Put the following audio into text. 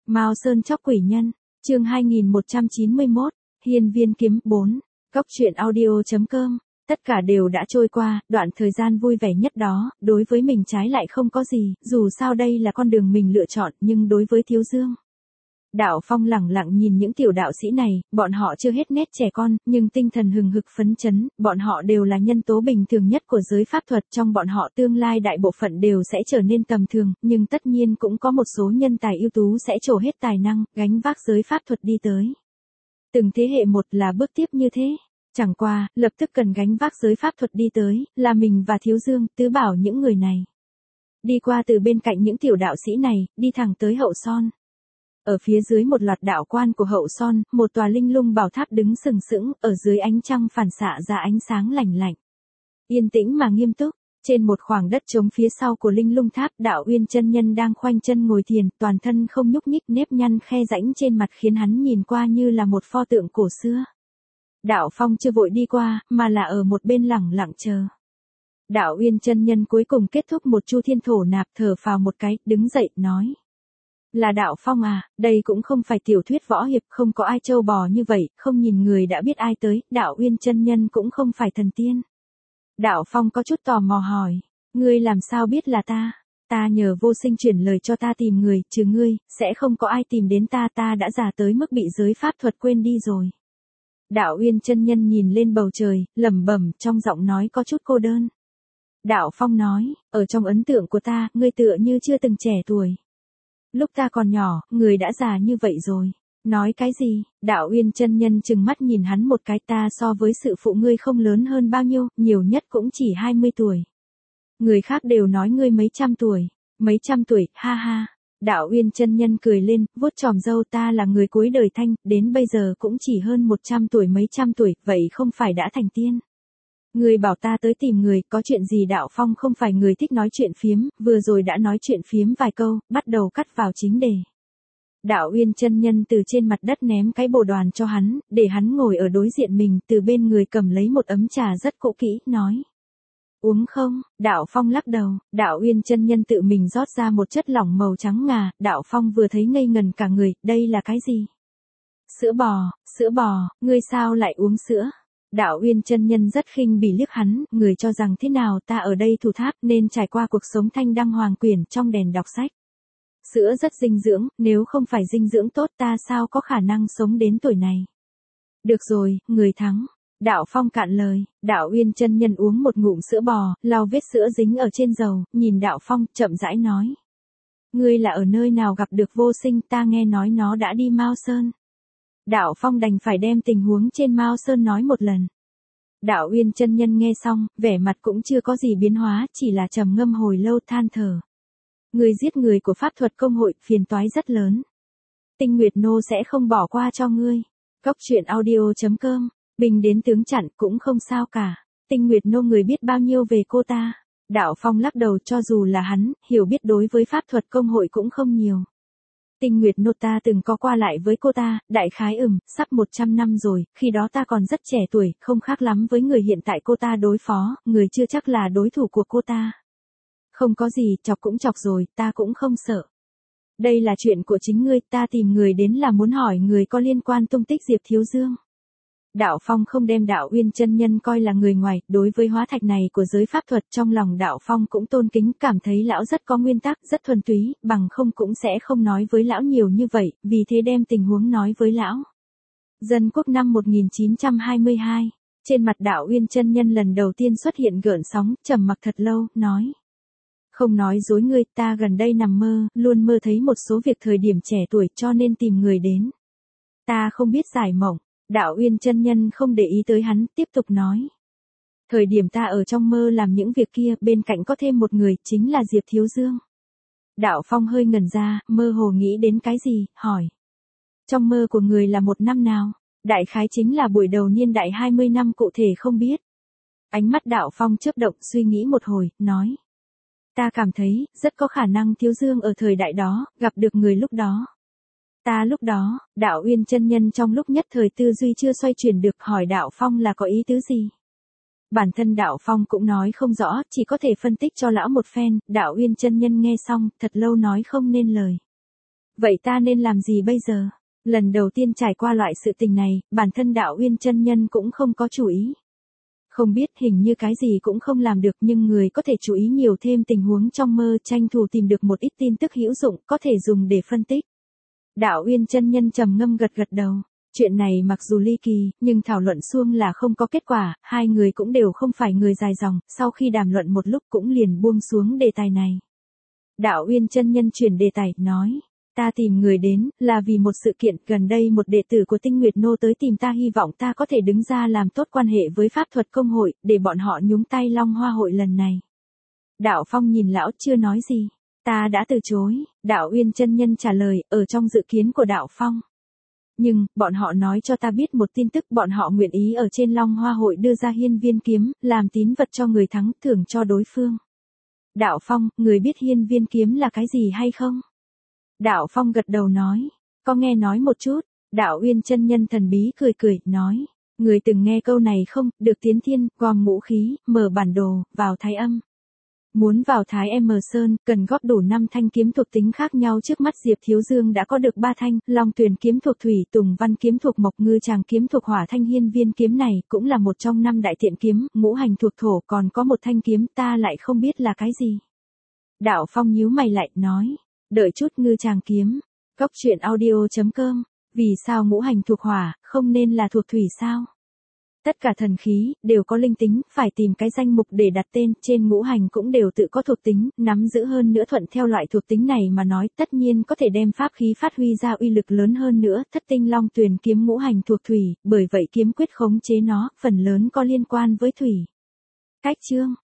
Mao Sơn chóc quỷ nhân, chương 2191, Hiên Viên Kiếm 4, Cốc truyện audio.com. Tất cả đều đã trôi qua, đoạn thời gian vui vẻ nhất đó, đối với mình trái lại không có gì, dù sao đây là con đường mình lựa chọn, nhưng đối với Thiếu Dương. Đạo Phong lẳng lặng nhìn những tiểu đạo sĩ này, bọn họ chưa hết nét trẻ con, nhưng tinh thần hừng hực phấn chấn, bọn họ đều là nhân tố bình thường nhất của giới pháp thuật, trong bọn họ tương lai đại bộ phận đều sẽ trở nên tầm thường, nhưng tất nhiên cũng có một số nhân tài ưu tú sẽ trổ hết tài năng, gánh vác giới pháp thuật đi tới. Từng thế hệ một là bước tiếp như thế. Chẳng qua, lập tức cần gánh vác giới pháp thuật đi tới, là mình và Thiếu Dương, Tứ Bảo những người này. Đi qua từ bên cạnh những tiểu đạo sĩ này, đi thẳng tới Hậu Son. Ở phía dưới một loạt đạo quan của Hậu Son, một tòa linh lung bảo tháp đứng sừng sững, ở dưới ánh trăng phản xạ ra ánh sáng lạnh lạnh. Yên tĩnh mà nghiêm túc, trên một khoảng đất trống phía sau của linh lung tháp, Đạo Uyên chân nhân đang khoanh chân ngồi thiền, toàn thân không nhúc nhích, nếp nhăn khe rãnh trên mặt khiến hắn nhìn qua như là một pho tượng cổ xưa. Đạo Phong chưa vội đi qua, mà là ở một bên lẳng lặng chờ. Đạo Uyên chân nhân cuối cùng kết thúc một chu thiên thổ nạp, thở phào một cái, đứng dậy, nói. Là Đạo Phong à, đây cũng không phải tiểu thuyết võ hiệp, không có ai trâu bò như vậy, không nhìn người đã biết ai tới, Đạo Uyên chân nhân cũng không phải thần tiên. Đạo Phong có chút tò mò hỏi, ngươi làm sao biết là ta? Ta nhờ vô sinh chuyển lời cho ta tìm người, trừ ngươi, sẽ không có ai tìm đến ta, ta đã già tới mức bị giới pháp thuật quên đi rồi. Đạo Uyên chân nhân nhìn lên bầu trời, lẩm bẩm, trong giọng nói có chút cô đơn. Đạo Phong nói, ở trong ấn tượng của ta, ngươi tựa như chưa từng trẻ tuổi. Lúc ta còn nhỏ, người đã già như vậy rồi. Nói cái gì? Đạo Uyên chân nhân trừng mắt nhìn hắn một cái, ta so với sự phụ ngươi không lớn hơn bao nhiêu, nhiều nhất cũng chỉ 20 tuổi. Người khác đều nói ngươi mấy trăm tuổi. Mấy trăm tuổi, ha ha. Đạo Uyên chân nhân cười lên, vuốt chòm râu, ta là người cuối đời thanh, đến bây giờ cũng chỉ hơn 100 tuổi mấy trăm tuổi, vậy không phải đã thành tiên. Người bảo ta tới tìm người, có chuyện gì? Đạo Phong không phải người thích nói chuyện phiếm, vừa rồi đã nói chuyện phiếm vài câu, bắt đầu cắt vào chính đề. Đạo Uyên chân nhân từ trên mặt đất ném cái bồ đoàn cho hắn, để hắn ngồi ở đối diện mình, từ bên người cầm lấy một ấm trà rất cũ kỹ, nói. Uống không? Đạo Phong lắc đầu, Đạo Uyên chân nhân tự mình rót ra một chất lỏng màu trắng ngà, Đạo Phong vừa thấy ngây ngần cả người, đây là cái gì? Sữa bò, ngươi sao lại uống sữa? Đạo Uyên chân nhân rất khinh bỉ liếc hắn, người cho rằng thế nào, ta ở đây thủ tháp nên trải qua cuộc sống thanh đăng hoàng quyển trong đèn đọc sách. Sữa rất dinh dưỡng, nếu không phải dinh dưỡng tốt ta sao có khả năng sống đến tuổi này. Được rồi, người thắng. Đạo Phong cạn lời, Đạo Uyên chân nhân uống một ngụm sữa bò, lau vết sữa dính ở trên dầu, nhìn Đạo Phong, chậm rãi nói. Ngươi là ở nơi nào gặp được vô sinh, ta nghe nói nó đã đi Mao Sơn. Đạo Phong đành phải đem tình huống trên Mao Sơn nói một lần. Đạo Uyên chân nhân nghe xong, vẻ mặt cũng chưa có gì biến hóa, chỉ là trầm ngâm hồi lâu, than thở. Người giết người của pháp thuật công hội, phiền toái rất lớn. Tinh Nguyệt Nô sẽ không bỏ qua cho ngươi. Cốc truyện audio.com. Bình đến tướng chặn cũng không sao cả. Tinh Nguyệt Nô người biết bao nhiêu về cô ta. Đạo Phong lắc đầu, cho dù là hắn, hiểu biết đối với pháp thuật công hội cũng không nhiều. Tinh Nguyệt Nô ta từng có qua lại với cô ta, đại khái sắp 100 năm rồi, khi đó ta còn rất trẻ tuổi, không khác lắm với người hiện tại cô ta đối phó, người chưa chắc là đối thủ của cô ta. Không có gì, chọc cũng chọc rồi, ta cũng không sợ. Đây là chuyện của chính ngươi, ta tìm người đến là muốn hỏi người có liên quan tung tích Diệp Thiếu Dương. Đạo Phong không đem Đạo Uyên chân nhân coi là người ngoài, đối với hóa thạch này của giới pháp thuật, trong lòng Đạo Phong cũng tôn kính, cảm thấy lão rất có nguyên tắc, rất thuần túy, bằng không cũng sẽ không nói với lão nhiều như vậy, vì thế đem tình huống nói với lão. Dân quốc năm 1922, trên mặt Đạo Uyên chân nhân lần đầu tiên xuất hiện gợn sóng, trầm mặc thật lâu, nói. Không nói dối ngươi, ta gần đây nằm mơ, luôn mơ thấy một số việc thời điểm trẻ tuổi, cho nên tìm người đến. Ta không biết giải mộng. Đạo Uyên chân nhân không để ý tới hắn, tiếp tục nói. Thời điểm ta ở trong mơ làm những việc kia, bên cạnh có thêm một người, chính là Diệp Thiếu Dương. Đạo Phong hơi ngẩn ra, mơ hồ nghĩ đến cái gì, hỏi. Trong mơ của người là một năm nào? Đại khái chính là buổi đầu niên đại 20 năm, cụ thể không biết. Ánh mắt Đạo Phong chớp động, suy nghĩ một hồi, nói. Ta cảm thấy, rất có khả năng Thiếu Dương ở thời đại đó, gặp được người lúc đó. Ta lúc đó, Đạo Uyên chân nhân trong lúc nhất thời tư duy chưa xoay chuyển được, hỏi Đạo Phong là có ý tứ gì. Bản thân Đạo Phong cũng nói không rõ, chỉ có thể phân tích cho lão một phen, Đạo Uyên chân nhân nghe xong, thật lâu nói không nên lời. Vậy ta nên làm gì bây giờ? Lần đầu tiên trải qua loại sự tình này, bản thân Đạo Uyên chân nhân cũng không có chú ý. Không biết hình như cái gì cũng không làm được nhưng người có thể chú ý nhiều thêm tình huống trong mơ tranh thủ tìm được một ít tin tức hữu dụng có thể dùng để phân tích. Đạo Uyên chân nhân trầm ngâm gật gật đầu. Chuyện này mặc dù ly kỳ, nhưng thảo luận suông là không có kết quả, hai người cũng đều không phải người dài dòng, sau khi đàm luận một lúc cũng liền buông xuống đề tài này. Đạo Uyên chân nhân chuyển đề tài, nói, ta tìm người đến, là vì một sự kiện, gần đây một đệ tử của Tinh Nguyệt Nô tới tìm ta hy vọng ta có thể đứng ra làm tốt quan hệ với pháp thuật công hội, để bọn họ nhúng tay Long Hoa hội lần này. Đạo Phong nhìn lão chưa nói gì. Ta đã từ chối, Đạo Uyên chân nhân trả lời, ở trong dự kiến của Đạo Phong. Nhưng, bọn họ nói cho ta biết một tin tức, bọn họ nguyện ý ở trên Long Hoa hội đưa ra hiên viên kiếm, làm tín vật cho người thắng, thưởng cho đối phương. Đạo Phong, người biết hiên viên kiếm là cái gì hay không? Đạo Phong gật đầu nói, có nghe nói một chút. Đạo Uyên chân nhân thần bí cười cười, nói, người từng nghe câu này không, được tiến thiên, gom ngũ khí, mở bản đồ, vào thái âm. Muốn vào Thái M Sơn, cần góp đủ 5 thanh kiếm thuộc tính khác nhau, trước mắt Diệp Thiếu Dương đã có được 3 thanh, Long Tuyền kiếm thuộc thủy, Tùng Văn kiếm thuộc mộc, Ngư Tràng kiếm thuộc hỏa, thanh hiên viên kiếm này cũng là một trong 5 đại thiện kiếm, ngũ hành thuộc thổ, còn có một thanh kiếm ta lại không biết là cái gì. Đạo Phong nhíu mày lại, nói, đợi chút, Ngư Tràng kiếm. Góc truyện audio.com, vì sao ngũ hành thuộc hỏa, không nên là thuộc thủy sao? Tất cả thần khí, đều có linh tính, phải tìm cái danh mục để đặt tên, trên ngũ hành cũng đều tự có thuộc tính, nắm giữ hơn nữa thuận theo loại thuộc tính này mà nói, tất nhiên có thể đem pháp khí phát huy ra uy lực lớn hơn nữa, thất tinh long tuyền kiếm ngũ hành thuộc thủy, bởi vậy kiếm quyết khống chế nó, phần lớn có liên quan với thủy. Cách chương.